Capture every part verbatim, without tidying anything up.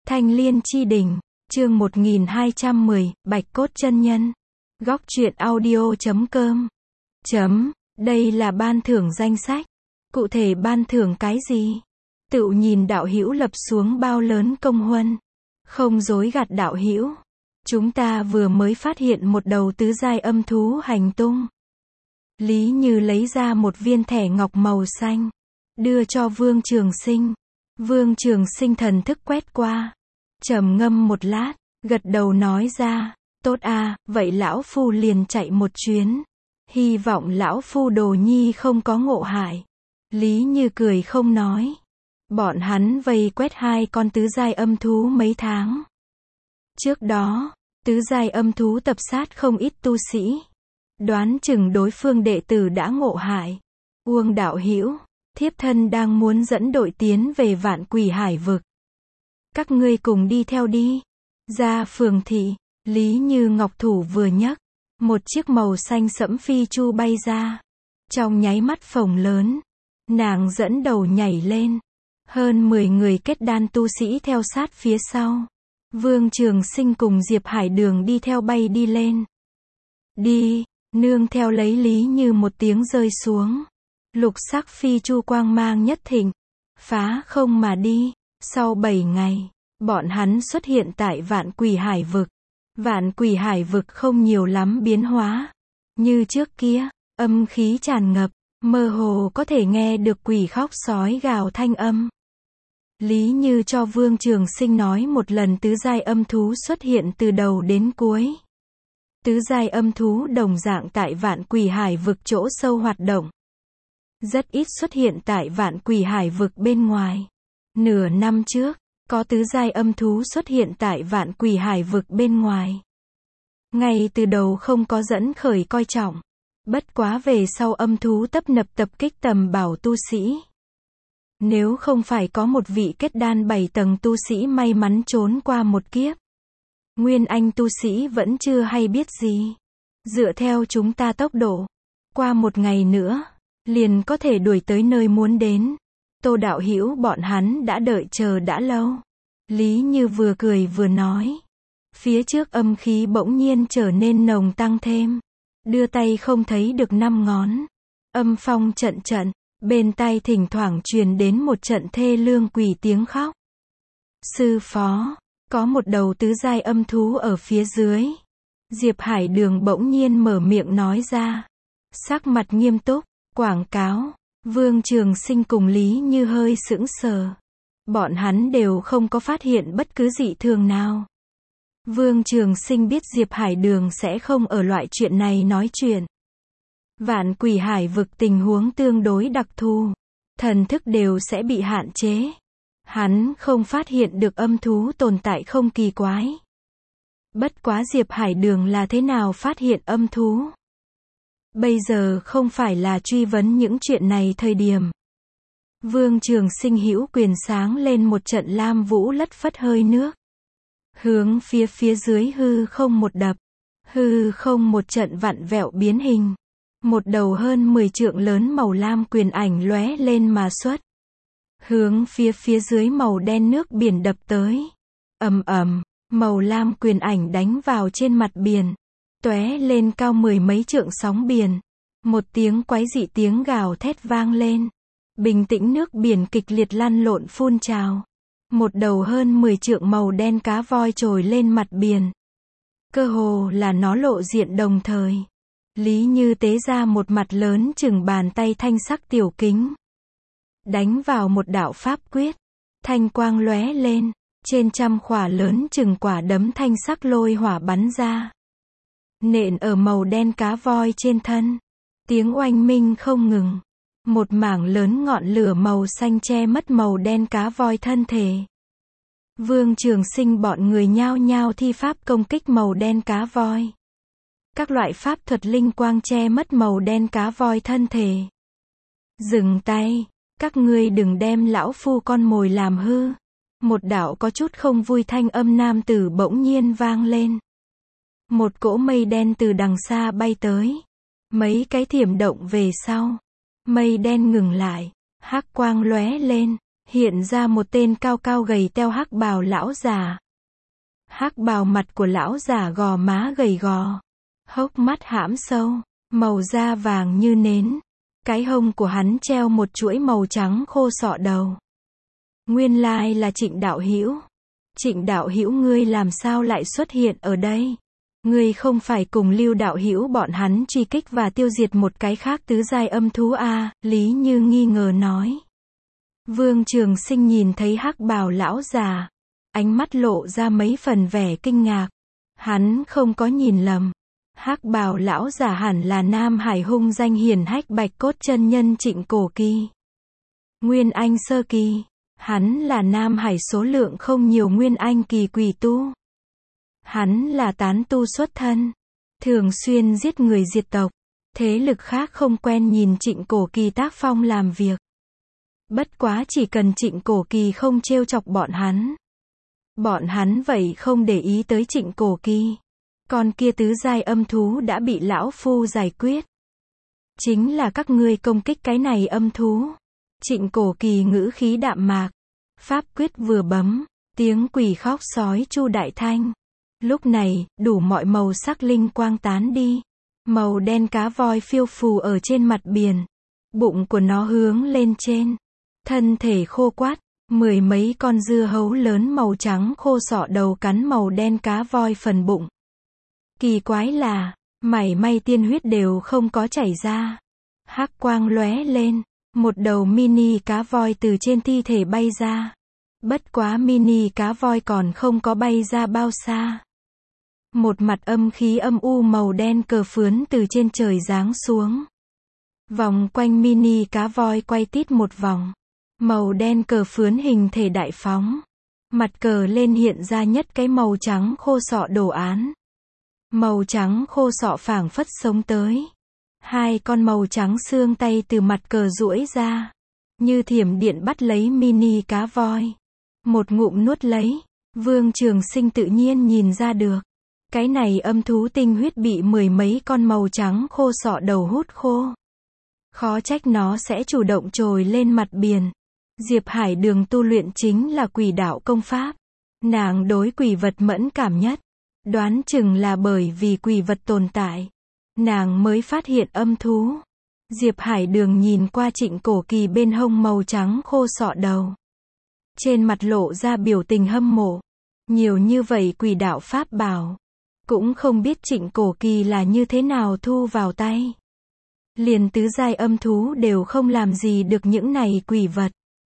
Thanh Liên Chi Đỉnh, chương một nghìn hai trăm mười, Bạch Cốt Chân Nhân. Góc truyện audio chấm com. Chấm, đây là ban thưởng danh sách. Cụ thể ban thưởng cái gì? Tựu nhìn đạo hữu lập xuống bao lớn công huân. Không dối gạt đạo hữu. Chúng ta vừa mới phát hiện một đầu tứ giai âm thú hành tung. Lý Như lấy ra một viên thẻ ngọc màu xanh, đưa cho Vương Trường Sinh. Vương Trường Sinh thần thức quét qua, trầm ngâm một lát, gật đầu nói ra, tốt a, vậy lão phu liền chạy một chuyến. Hy vọng lão phu đồ nhi không có ngộ hại. Lý Như cười không nói. Bọn hắn vây quét hai con tứ giai âm thú mấy tháng. Trước đó, tứ giai âm thú tập sát không ít tu sĩ. Đoán chừng đối phương đệ tử đã ngộ hại. Uông đạo hữu, thiếp thân đang muốn dẫn đội tiến về Vạn Quỷ Hải vực. Các ngươi cùng đi theo đi. Ra phường thị, Lý Như ngọc thủ vừa nhấc, một chiếc màu xanh sẫm phi chu bay ra. Trong nháy mắt phồng lớn, nàng dẫn đầu nhảy lên. Hơn mười người kết đan tu sĩ theo sát phía sau. Vương Trường Sinh cùng Diệp Hải Đường đi theo bay đi lên. Đi, nương theo lấy Lý Như một tiếng rơi xuống. Lục sắc phi chu quang mang nhất thịnh, phá không mà đi. Sau bảy ngày, bọn hắn xuất hiện tại Vạn Quỷ Hải vực. Vạn Quỷ Hải vực không nhiều lắm biến hóa. Như trước kia, âm khí tràn ngập, mơ hồ có thể nghe được quỷ khóc sói gào thanh âm. Lý Như cho Vương Trường Sinh nói một lần tứ giai âm thú xuất hiện từ đầu đến cuối. Tứ giai âm thú đồng dạng tại Vạn Quỷ Hải vực chỗ sâu hoạt động. Rất ít xuất hiện tại Vạn Quỷ Hải vực bên ngoài. Nửa năm trước, có tứ giai âm thú xuất hiện tại Vạn Quỷ Hải vực bên ngoài. Ngay từ đầu không có dẫn khởi coi trọng. Bất quá về sau âm thú tấp nập tập kích tầm bảo tu sĩ. Nếu không phải có một vị kết đan bảy tầng tu sĩ may mắn trốn qua một kiếp, Nguyên Anh tu sĩ vẫn chưa hay biết gì. Dựa theo chúng ta tốc độ, qua một ngày nữa, liền có thể đuổi tới nơi muốn đến. Tô đạo hữu bọn hắn đã đợi chờ đã lâu. Lý Như vừa cười vừa nói. Phía trước âm khí bỗng nhiên trở nên nồng tăng thêm. Đưa tay không thấy được năm ngón. Âm phong trận trận, bên tai thỉnh thoảng truyền đến một trận thê lương quỷ tiếng khóc. Sư phó, có một đầu tứ giai âm thú ở phía dưới. Diệp Hải Đường bỗng nhiên mở miệng nói ra. Sắc mặt nghiêm túc, quảng cáo. Vương Trường Sinh cùng Lý Như hơi sững sờ. Bọn hắn đều không có phát hiện bất cứ dị thường nào. Vương Trường Sinh biết Diệp Hải Đường sẽ không ở loại chuyện này nói chuyện. Vạn Quỷ Hải vực tình huống tương đối đặc thù. Thần thức đều sẽ bị hạn chế. Hắn không phát hiện được âm thú tồn tại không kỳ quái. Bất quá Diệp Hải Đường là thế nào phát hiện âm thú? Bây giờ không phải là truy vấn những chuyện này thời điểm. Vương Trường Sinh hữu quyền sáng lên một trận lam vũ lất phất hơi nước. Hướng phía phía dưới hư không một đập. Hư không một trận vặn vẹo biến hình. Một đầu hơn mười trượng lớn màu lam quyền ảnh lóe lên mà xuất. Hướng phía phía dưới màu đen nước biển đập tới. Ầm ầm, màu lam quyền ảnh đánh vào trên mặt biển. Tóe lên cao mười mấy trượng sóng biển. Một tiếng quái dị tiếng gào thét vang lên. Bình tĩnh nước biển kịch liệt lăn lộn phun trào. Một đầu hơn mười trượng màu đen cá voi trồi lên mặt biển. Cơ hồ là nó lộ diện đồng thời. Lý Như tế ra một mặt lớn chừng bàn tay thanh sắc tiểu kính. Đánh vào một đạo pháp quyết. Thanh quang lóe lên. Trên trăm khỏa lớn chừng quả đấm thanh sắc lôi hỏa bắn ra. Nện ở màu đen cá voi trên thân. Tiếng oanh minh không ngừng. Một mảng lớn ngọn lửa màu xanh che mất màu đen cá voi thân thể. Vương Trường Sinh bọn người nhao nhao thi pháp công kích màu đen cá voi. Các loại pháp thuật linh quang che mất màu đen cá voi thân thể. Dừng tay, các ngươi đừng đem lão phu con mồi làm hư. Một đạo có chút không vui thanh âm nam tử bỗng nhiên vang lên. Một cỗ mây đen từ đằng xa bay tới. Mấy cái thiểm động về sau. Mây đen ngừng lại. Hắc quang lóe lên. hiện ra một tên cao cao gầy teo hắc bào lão già. Hắc bào mặt của lão già gò má gầy gò, hốc mắt hãm sâu, màu da vàng như nến. Cái hông của hắn treo một chuỗi màu trắng khô sọ đầu. Nguyên lai là Trịnh đạo hữu. Trịnh đạo hữu ngươi làm sao lại xuất hiện ở đây? Ngươi không phải cùng Lưu đạo hữu bọn hắn truy kích và tiêu diệt một cái khác tứ giai âm thú à? Lý Như nghi ngờ nói. Vương Trường Sinh nhìn thấy hắc bào lão già, ánh mắt lộ ra mấy phần vẻ kinh ngạc. Hắn không có nhìn lầm. Hắc bào lão già hẳn là Nam Hải hung danh hiển hách Bạch Cốt chân nhân Trịnh Cổ Kỳ. Nguyên Anh sơ kỳ, hắn là Nam Hải số lượng không nhiều Nguyên Anh kỳ quỷ tu. Hắn là tán tu xuất thân, thường xuyên giết người diệt tộc. Thế lực khác không quen nhìn Trịnh Cổ Kỳ tác phong làm việc. Bất quá chỉ cần Trịnh Cổ Kỳ không trêu chọc bọn hắn, bọn hắn vậy không để ý tới Trịnh Cổ Kỳ. Con kia tứ giai âm thú đã bị lão phu giải quyết. Chính là các ngươi công kích cái này âm thú. Trịnh Cổ Kỳ ngữ khí đạm mạc. Pháp quyết vừa bấm, tiếng quỷ khóc sói chu đại thanh. Lúc này, đủ mọi màu sắc linh quang tán đi. Màu đen cá voi phiêu phù ở trên mặt biển. Bụng của nó hướng lên trên. Thân thể khô quắt, mười mấy con dưa hấu lớn màu trắng khô sọ đầu cắn màu đen cá voi phần bụng. Kỳ quái là, mảy may tiên huyết đều không có chảy ra. Hắc quang lóe lên, một đầu mini cá voi từ trên thi thể bay ra. Bất quá mini cá voi còn không có bay ra bao xa. Một mặt âm khí âm u màu đen cờ phướn từ trên trời giáng xuống. Vòng quanh mini cá voi quay tít một vòng. Màu đen cờ phướn hình thể đại phóng. Mặt cờ lên hiện ra nhất cái màu trắng khô sọ đồ án. Màu trắng khô sọ phảng phất sống tới. Hai con màu trắng xương tay từ mặt cờ duỗi ra. Như thiểm điện bắt lấy mini cá voi. Một ngụm nuốt lấy. Vương Trường Sinh tự nhiên nhìn ra được. Cái này âm thú tinh huyết bị mười mấy con màu trắng khô sọ đầu hút khô. Khó trách nó sẽ chủ động trồi lên mặt biển. Diệp Hải Đường tu luyện chính là quỷ đạo công pháp. Nàng đối quỷ vật mẫn cảm nhất. Đoán chừng là bởi vì quỷ vật tồn tại. Nàng mới phát hiện âm thú. Diệp Hải Đường nhìn qua Trịnh Cổ Kỳ bên hông màu trắng khô sọ đầu. Trên mặt lộ ra biểu tình hâm mộ. Nhiều như vậy quỷ đạo pháp bảo. Cũng không biết Trịnh Cổ Kỳ là như thế nào thu vào tay. Liền tứ giai âm thú đều không làm gì được những này quỷ vật.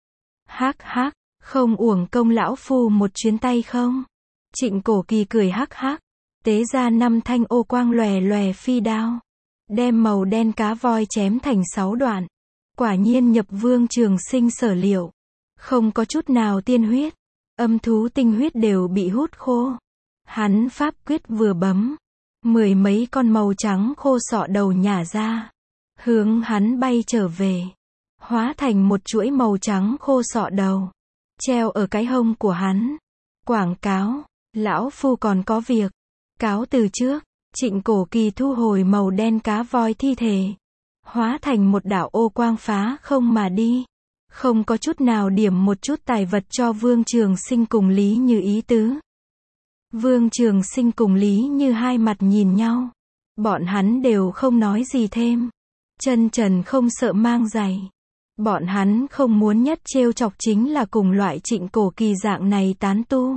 Hắc hắc, không uổng công lão phu một chuyến tay không? Trịnh Cổ Kỳ cười hắc hắc, tế ra năm thanh ô quang lòe lòe phi đao, đem màu đen cá voi chém thành sáu đoạn. Quả nhiên nhập Vương Trường Sinh sở liệu, không có chút nào tiên huyết, âm thú tinh huyết đều bị hút khô. Hắn pháp quyết vừa bấm, mười mấy con màu trắng khô sọ đầu nhả ra, hướng hắn bay trở về, hóa thành một chuỗi màu trắng khô sọ đầu, treo ở cái hông của hắn. Quảng cáo, lão phu còn có việc. Cáo từ trước, Trịnh Cổ Kỳ thu hồi màu đen cá voi thi thể, hóa thành một đạo ô quang phá không mà đi. Không có chút nào điểm một chút tài vật cho Vương Trường Sinh cùng Lý Như ý tứ. Vương Trường Sinh cùng Lý Như hai mặt nhìn nhau. Bọn hắn đều không nói gì thêm. Chân trần không sợ mang giày. Bọn hắn không muốn nhất trêu chọc chính là cùng loại Trịnh Cổ Kỳ dạng này tán tu.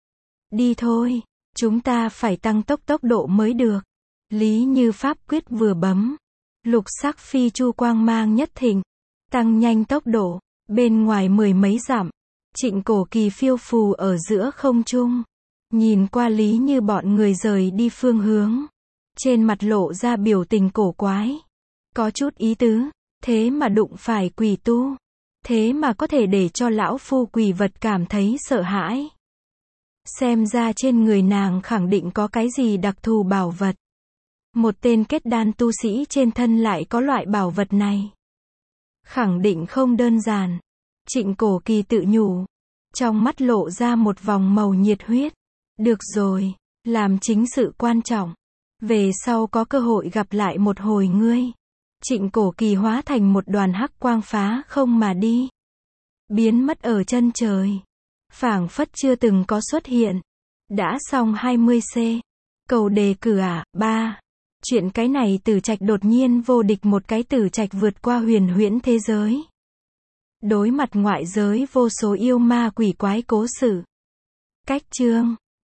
Đi thôi, chúng ta phải tăng tốc tốc độ mới được. Lý Như pháp quyết vừa bấm, lục sắc phi chu quang mang nhất thịnh, tăng nhanh tốc độ, bên ngoài mười mấy dặm, Trịnh Cổ Kỳ phiêu phù ở giữa không trung, nhìn qua Lý Như bọn người rời đi phương hướng, trên mặt lộ ra biểu tình cổ quái, có chút ý tứ, thế mà đụng phải quỷ tu, thế mà có thể để cho lão phu quỷ vật cảm thấy sợ hãi. Xem ra trên người nàng khẳng định có cái gì đặc thù bảo vật. Một tên kết đan tu sĩ trên thân lại có loại bảo vật này. Khẳng định không đơn giản. Trịnh Cổ Kỳ tự nhủ. Trong mắt lộ ra một vòng màu nhiệt huyết. Được rồi, làm chính sự quan trọng. Về sau có cơ hội gặp lại một hồi ngươi. Trịnh Cổ Kỳ hóa thành một đoàn hắc quang phá không mà đi. biến mất ở chân trời. Phảng phất chưa từng có xuất hiện. Đã xong hai mươi C. Cầu đề cử à, ba. Chuyện cái này Tử Trạch đột nhiên vô địch một cái Tử Trạch vượt qua huyền huyễn thế giới. Đối mặt ngoại giới vô số yêu ma quỷ quái cố sự. Cách chương